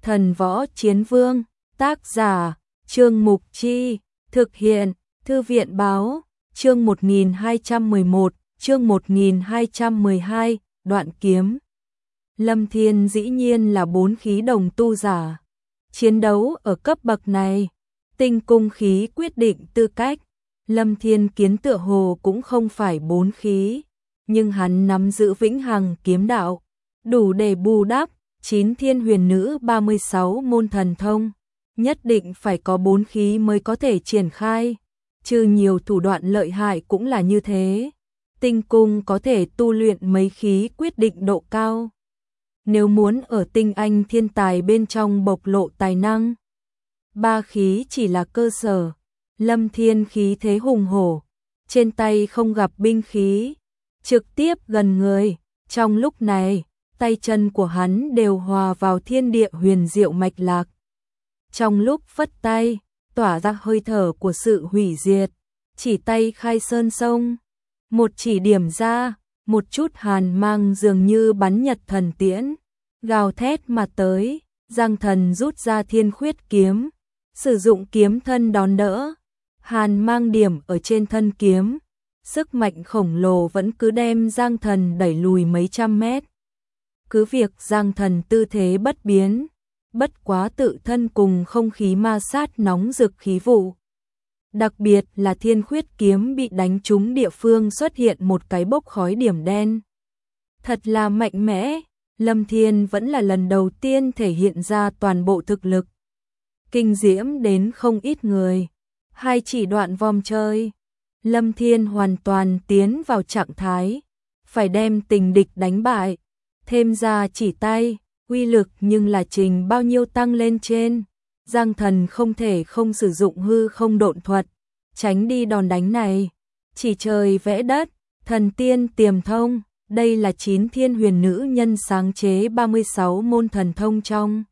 Thần Võ Chiến Vương, tác giả, Trương Mục Chi, thực hiện, Thư viện Báo, chương 1211, chương 1212, đoạn kiếm. Lâm Thiên dĩ nhiên là 4 khí đồng tu giả. Chiến đấu ở cấp bậc này, tinh cung khí quyết định tư cách. Lâm Thiên Kiến tựa hồ cũng không phải 4 khí, nhưng hắn nắm giữ vĩnh hằng kiếm đạo, đủ để bù đắp 9 thiên huyền nữ 36 môn thần thông. Nhất định phải có 4 khí mới có thể triển khai, trừ nhiều thủ đoạn lợi hại cũng là như thế. Tinh cung có thể tu luyện mấy khí quyết định độ cao. Nếu muốn ở tinh anh thiên tài bên trong bộc lộ tài năng, 3 khí chỉ là cơ sở. Lâm Thiên khí thế hùng hổ, trên tay không gặp binh khí, trực tiếp gần người. Trong lúc này, tay chân của hắn đều hòa vào thiên địa huyền diệu mạch lạc. Trong lúc phất tay, tỏa ra hơi thở của sự hủy diệt, chỉ tay khai sơn sông, một chỉ điểm ra, một chút hàn mang dường như bắn nhật thần tiễn, gào thét mà tới. Giang Thần rút ra thiên khuyết kiếm, sử dụng kiếm thân đón đỡ, hàn mang điểm ở trên thân kiếm, sức mạnh khổng lồ vẫn cứ đem Giang Thần đẩy lùi mấy trăm mét. Cứ việc Giang Thần tư thế bất biến, bất quá tự thân cùng không khí ma sát nóng rực khí vụ. Đặc biệt là thiên khuyết kiếm bị đánh trúng địa phương xuất hiện một cái bốc khói điểm đen. Thật là mạnh mẽ, Lâm Thiên vẫn là lần đầu tiên thể hiện ra toàn bộ thực lực. Kinh diễm đến không ít người. Hai chỉ đoạn vòng chơi, Lâm Thiên hoàn toàn tiến vào trạng thái, phải đem tình địch đánh bại. Thêm ra chỉ tay, uy lực nhưng là trình bao nhiêu tăng lên trên. Giang Thần không thể không sử dụng hư không độn thuật, tránh đi đòn đánh này. Chỉ trời vẽ đất, thần tiên tiềm thông, đây là 9 thiên huyền nữ nhân sáng chế 36 môn thần thông trong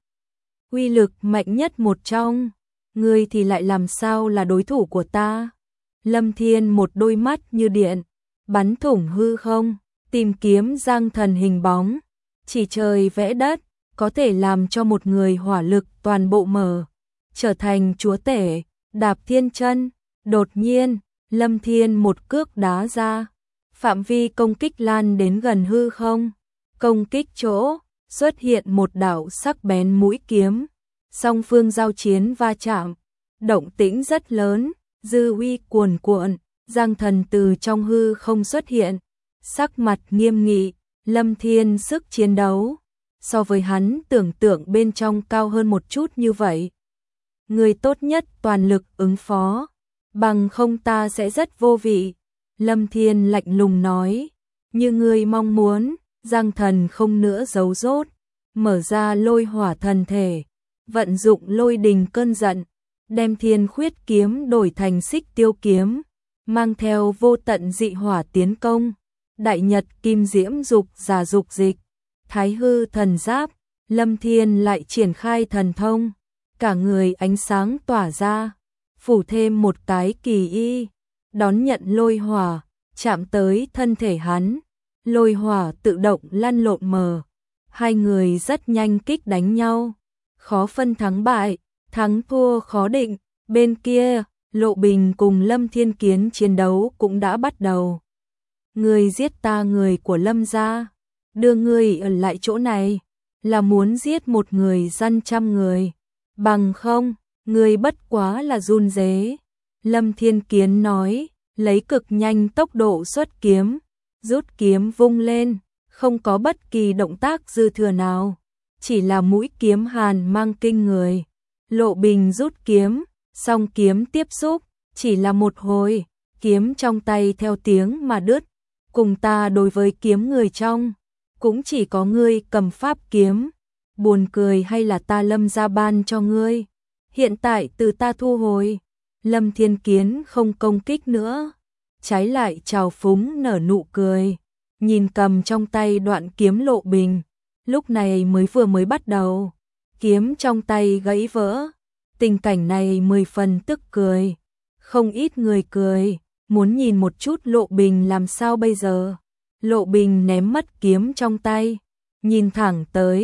uy lực mạnh nhất một trong. Ngươi thì lại làm sao là đối thủ của ta? Lâm Thiên một đôi mắt như điện, bắn thủng hư không, tìm kiếm Giang Thần hình bóng. Chỉ trời vẽ đất, có thể làm cho một người hỏa lực toàn bộ mở, trở thành chúa tể, đạp thiên chân. Đột nhiên, Lâm Thiên một cước đá ra, phạm vi công kích lan đến gần hư không. Công kích chỗ, xuất hiện một đạo sắc bén mũi kiếm. Song phương giao chiến va chạm, động tĩnh rất lớn, dư uy cuồn cuộn. Giang Thần từ trong hư không xuất hiện, sắc mặt nghiêm nghị. Lâm Thiên sức chiến đấu so với hắn tưởng tượng bên trong cao hơn một chút như vậy. Người tốt nhất toàn lực ứng phó, bằng không ta sẽ rất vô vị. Lâm Thiên lạnh lùng nói, như ngươi mong muốn. Giang Thần không nữa giấu dốt, mở ra lôi hỏa thần thể, vận dụng lôi đình cơn giận, đem thiên khuyết kiếm đổi thành xích tiêu kiếm, mang theo vô tận dị hỏa tiến công. Đại nhật kim diễm dục giả dục dịch, thái hư thần giáp. Lâm Thiên lại triển khai thần thông, cả người ánh sáng tỏa ra, phủ thêm một cái kỳ y, đón nhận lôi hỏa, chạm tới thân thể hắn. Lôi hỏa tự động lăn lộn mờ, hai người rất nhanh kích đánh nhau, khó phân thắng bại, thắng thua khó định. Bên kia, Lộ Bình cùng Lâm Thiên Kiến chiến đấu cũng đã bắt đầu. Ngươi giết ta người của Lâm gia, đưa ngươi ở lại chỗ này, là muốn giết một người dân trăm người, bằng không, ngươi bất quá là run rế. Lâm Thiên Kiến nói, lấy cực nhanh tốc độ xuất kiếm, rút kiếm vung lên, không có bất kỳ động tác dư thừa nào, chỉ là mũi kiếm hàn mang kinh người. Lộ Bình rút kiếm, song kiếm tiếp xúc, chỉ là một hồi, kiếm trong tay theo tiếng mà đứt. Cùng ta đối với kiếm người trong, cũng chỉ có ngươi cầm pháp kiếm. Buồn cười hay là ta Lâm gia ban cho ngươi, hiện tại từ ta thu hồi. Lâm Thiên Kiến không công kích nữa, trái lại trào phúng nở nụ cười, nhìn cầm trong tay đoạn kiếm Lộ Bình. Lúc này mới bắt đầu, kiếm trong tay gãy vỡ. Tình cảnh này 10 phần tức cười, không ít người cười, muốn nhìn một chút Lộ Bình làm sao bây giờ. Lộ Bình ném mất kiếm trong tay, nhìn thẳng tới,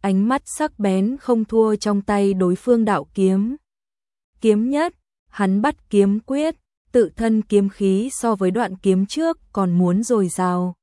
ánh mắt sắc bén không thua trong tay đối phương đạo kiếm. Kiếm nhất, hắn bắt kiếm quyết, tự thân kiếm khí so với đoạn kiếm trước còn muốn dồi dào.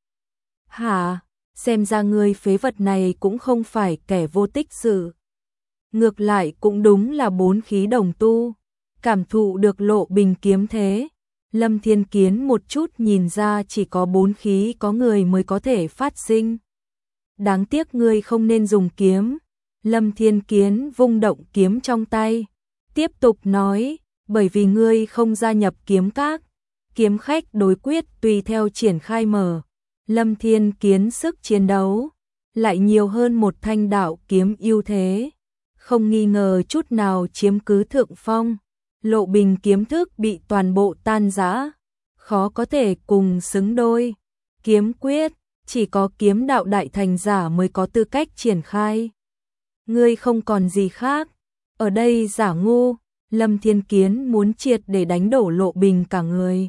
Hả, xem ra ngươi phế vật này cũng không phải kẻ vô tích sự. Ngược lại cũng đúng là bốn khí đồng tu, cảm thụ được Lộ Bình kiếm thế. Lâm Thiên Kiến một chút nhìn ra chỉ có bốn khí có người mới có thể phát sinh. Đáng tiếc ngươi không nên dùng kiếm. Lâm Thiên Kiến vung động kiếm trong tay, tiếp tục nói, bởi vì ngươi không gia nhập kiếm các, kiếm khách đối quyết tùy theo triển khai mở. Lâm Thiên Kiến sức chiến đấu lại nhiều hơn một thanh đạo kiếm ưu thế, không nghi ngờ chút nào chiếm cứ thượng phong. Lộ Bình kiếm thức bị toàn bộ tan rã, khó có thể cùng xứng đôi. Kiếm quyết, chỉ có kiếm đạo đại thành giả mới có tư cách triển khai. Ngươi không còn gì khác, ở đây giả ngu. Lâm Thiên Kiến muốn triệt để đánh đổ Lộ Bình cả người.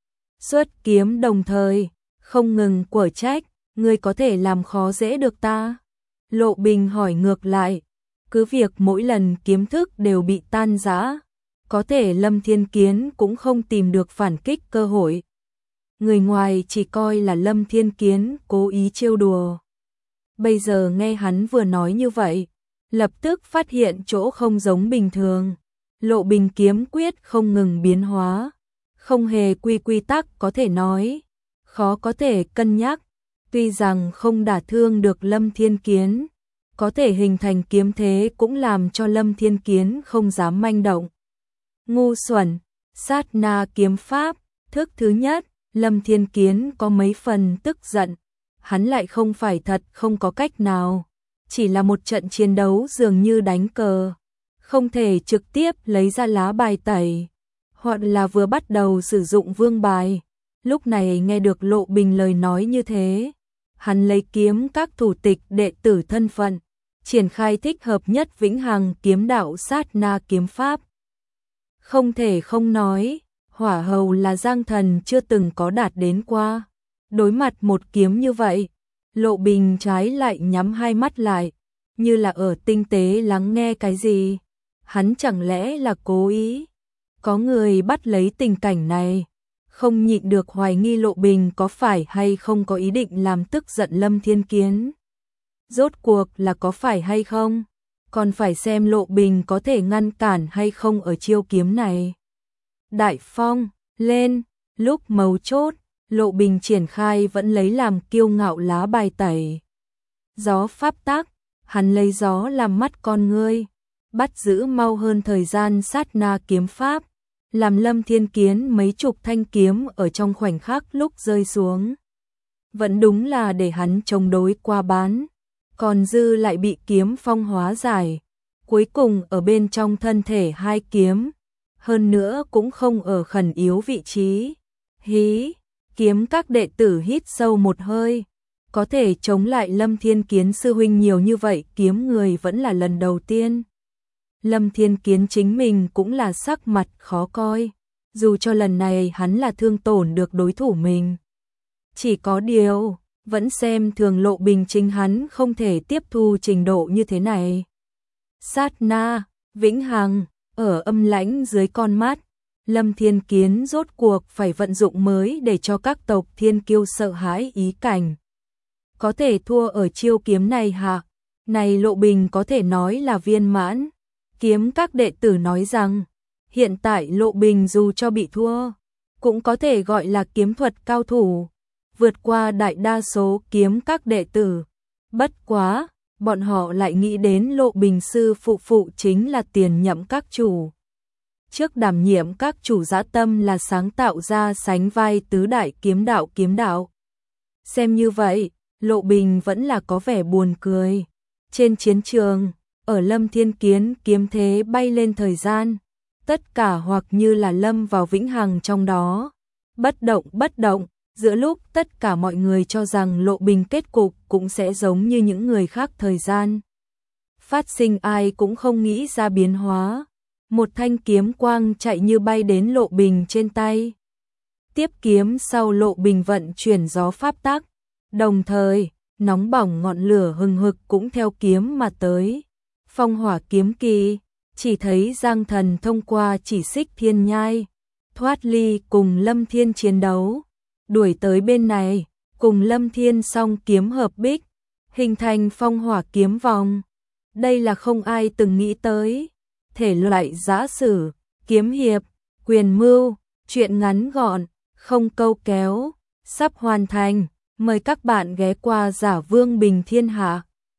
Xuất kiếm đồng thời, không ngừng quở trách, ngươi có thể làm khó dễ được ta. Lộ Bình hỏi ngược lại, cứ việc mỗi lần kiếm thức đều bị tan rã, có thể Lâm Thiên Kiến cũng không tìm được phản kích cơ hội. Người ngoài chỉ coi là Lâm Thiên Kiến cố ý trêu đùa. Bây giờ nghe hắn vừa nói như vậy, lập tức phát hiện chỗ không giống bình thường. Lộ Bình kiếm quyết không ngừng biến hóa, không hề quy tắc có thể nói, khó có thể cân nhắc. Tuy rằng không đả thương được Lâm Thiên Kiến, có thể hình thành kiếm thế cũng làm cho Lâm Thiên Kiến không dám manh động. Ngu xuẩn, sát na kiếm pháp, thức thứ nhất, Lâm Thiên Kiến có mấy phần tức giận, hắn lại không phải thật không có cách nào, chỉ là một trận chiến đấu dường như đánh cờ, không thể trực tiếp lấy ra lá bài tẩy, hoặc là vừa bắt đầu sử dụng vương bài. Lúc này nghe được Lộ Bình lời nói như thế, hắn lấy kiếm các thủ tịch đệ tử thân phận, triển khai thích hợp nhất vĩnh hằng kiếm đạo sát na kiếm pháp. Không thể không nói, hỏa hầu là giang thần chưa từng có đạt đến qua. Đối mặt một kiếm như vậy, Lộ Bình trái lại nhắm hai mắt lại, như là ở tinh tế lắng nghe cái gì. Hắn chẳng lẽ là cố ý? Có người bắt lấy tình cảnh này, không nhịn được hoài nghi Lộ Bình có phải hay không có ý định làm tức giận Lâm Thiên Kiến. Rốt cuộc là có phải hay không? Còn phải xem Lộ Bình có thể ngăn cản hay không ở chiêu kiếm này. Đại phong, lên, lúc mấu chốt, Lộ Bình triển khai vẫn lấy làm kiêu ngạo lá bài tẩy. Gió pháp tắc, hắn lấy gió làm mắt con ngươi, bắt giữ mau hơn thời gian sát na kiếm pháp, làm Lâm Thiên Kiến mấy chục thanh kiếm ở trong khoảnh khắc lúc rơi xuống. Vẫn đúng là để hắn chống đối qua bán, còn dư lại bị kiếm phong hóa giải, cuối cùng ở bên trong thân thể hai kiếm, hơn nữa cũng không ở khẩn yếu vị trí. Hí, kiếm các đệ tử hít sâu một hơi, có thể chống lại Lâm Thiên Kiến sư huynh nhiều như vậy kiếm người vẫn là lần đầu tiên. Lâm Thiên Kiến chính mình cũng là sắc mặt khó coi, dù cho lần này hắn là thương tổn được đối thủ mình. Chỉ có điều, vẫn xem thường Lộ Bình chính hắn không thể tiếp thu trình độ như thế này. Sát na, vĩnh hằng, ở âm lãnh dưới con mắt, Lâm Thiên Kiến rốt cuộc phải vận dụng mới để cho các tộc thiên kiêu sợ hãi ý cảnh. Có thể thua ở chiêu kiếm này hả? Này Lộ Bình có thể nói là viên mãn. Kiếm các đệ tử nói rằng, hiện tại Lộ Bình dù cho bị thua, cũng có thể gọi là kiếm thuật cao thủ, vượt qua đại đa số kiếm các đệ tử. Bất quá, bọn họ lại nghĩ đến Lộ Bình sư phụ chính là tiền nhậm các chủ. Trước đảm nhiệm các chủ dã tâm là sáng tạo ra sánh vai tứ đại kiếm đạo. Xem như vậy, Lộ Bình vẫn là có vẻ buồn cười. Trên chiến trường, ở Lâm Thiên Kiến kiếm thế bay lên thời gian, tất cả hoặc như là lâm vào vĩnh hằng trong đó. Bất động, giữa lúc tất cả mọi người cho rằng Lộ Bình kết cục cũng sẽ giống như những người khác thời gian. Phát sinh ai cũng không nghĩ ra biến hóa. Một thanh kiếm quang chạy như bay đến Lộ Bình trên tay. Tiếp kiếm sau Lộ Bình vận chuyển gió pháp tắc. Đồng thời, nóng bỏng ngọn lửa hừng hực cũng theo kiếm mà tới. Phong hỏa kiếm kỳ, chỉ thấy Giang Thần thông qua chỉ xích thiên nhai, thoát ly cùng Lâm Thiên chiến đấu, đuổi tới bên này, cùng Lâm Thiên song kiếm hợp bích, hình thành phong hỏa kiếm vòng. Đây là không ai từng nghĩ tới. Thể loại giã sử, kiếm hiệp, quyền mưu, truyện ngắn gọn, không câu kéo, sắp hoàn thành. Mời các bạn ghé qua Giả Vương Bình Thiên Hạ.